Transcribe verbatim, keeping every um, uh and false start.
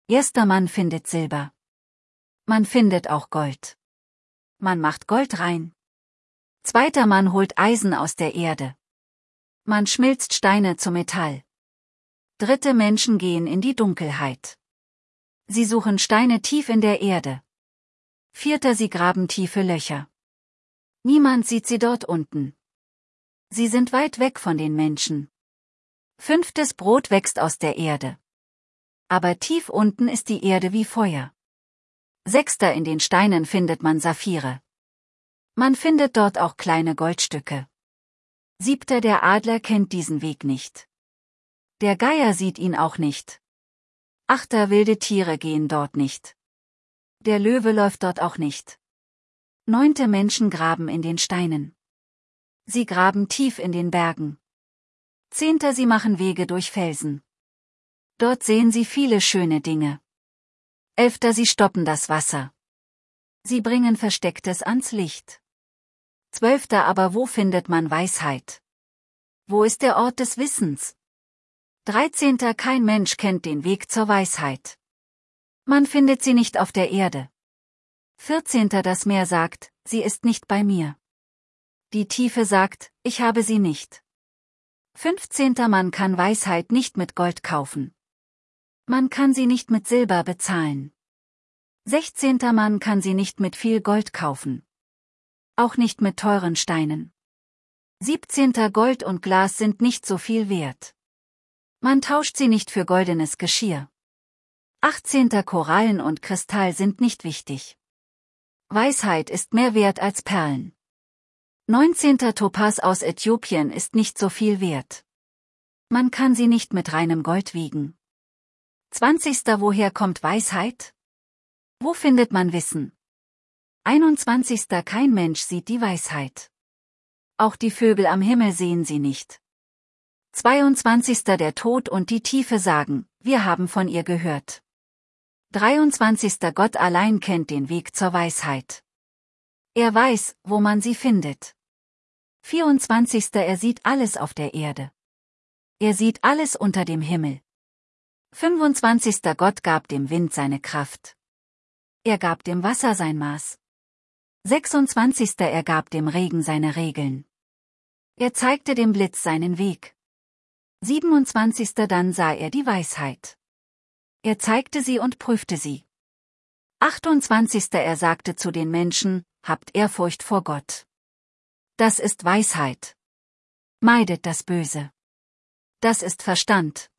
Erster Mann findet Silber. Man findet auch Gold. Man macht Gold rein. Zweiter Mann holt Eisen aus der Erde. Man schmilzt Steine zu Metall. Dritte Menschen gehen in die Dunkelheit. Sie suchen Steine tief in der Erde. Vierter, sie graben tiefe Löcher. Niemand sieht sie dort unten. Sie sind weit weg von den Menschen. Fünftes, Brot wächst aus der Erde. Aber tief unten ist die Erde wie Feuer. Sechster, in den Steinen findet man Saphire. Man findet dort auch kleine Goldstücke. Siebter, der Adler kennt diesen Weg nicht. Der Geier sieht ihn auch nicht. Achter, wilde Tiere gehen dort nicht. Der Löwe läuft dort auch nicht. Neunte, Menschen graben in den Steinen. Sie graben tief in den Bergen. Zehnter, sie machen Wege durch Felsen. Dort sehen sie viele schöne Dinge. Elfter, sie stoppen das Wasser. Sie bringen Verstecktes ans Licht. Zwölfter, aber wo findet man Weisheit? Wo ist der Ort des Wissens? Dreizehnter, kein Mensch kennt den Weg zur Weisheit. Man findet sie nicht auf der Erde. Vierzehnter, das Meer sagt, sie ist nicht bei mir. Die Tiefe sagt, ich habe sie nicht. Fünfzehnter, man kann Weisheit nicht mit Gold kaufen. Man kann sie nicht mit Silber bezahlen. Sechzehnter, man kann sie nicht mit viel Gold kaufen. Auch nicht mit teuren Steinen. Siebzehnter, Gold und Glas sind nicht so viel wert. Man tauscht sie nicht für goldenes Geschirr. Achtzehnter, Korallen und Kristall sind nicht wichtig. Weisheit ist mehr wert als Perlen. Neunzehnter, Topas aus Äthiopien ist nicht so viel wert. Man kann sie nicht mit reinem Gold wiegen. Zwanzigster, woher kommt Weisheit? Wo findet man Wissen? Einundzwanzigster, kein Mensch sieht die Weisheit. Auch die Vögel am Himmel sehen sie nicht. Zweiundzwanzigster, der Tod und die Tiefe sagen, wir haben von ihr gehört. Dreiundzwanzigster, Gott allein kennt den Weg zur Weisheit. Er weiß, wo man sie findet. Vierundzwanzigster, er sieht alles auf der Erde. Er sieht alles unter dem Himmel. Fünfundzwanzigster, Gott gab dem Wind seine Kraft. Er gab dem Wasser sein Maß. Sechsundzwanzigster, er gab dem Regen seine Regeln. Er zeigte dem Blitz seinen Weg. Siebenundzwanzigster, dann sah er die Weisheit. Er zeigte sie und prüfte sie. Achtundzwanzigster, er sagte zu den Menschen, habt Ehrfurcht vor Gott. Das ist Weisheit. Meidet das Böse. Das ist Verstand.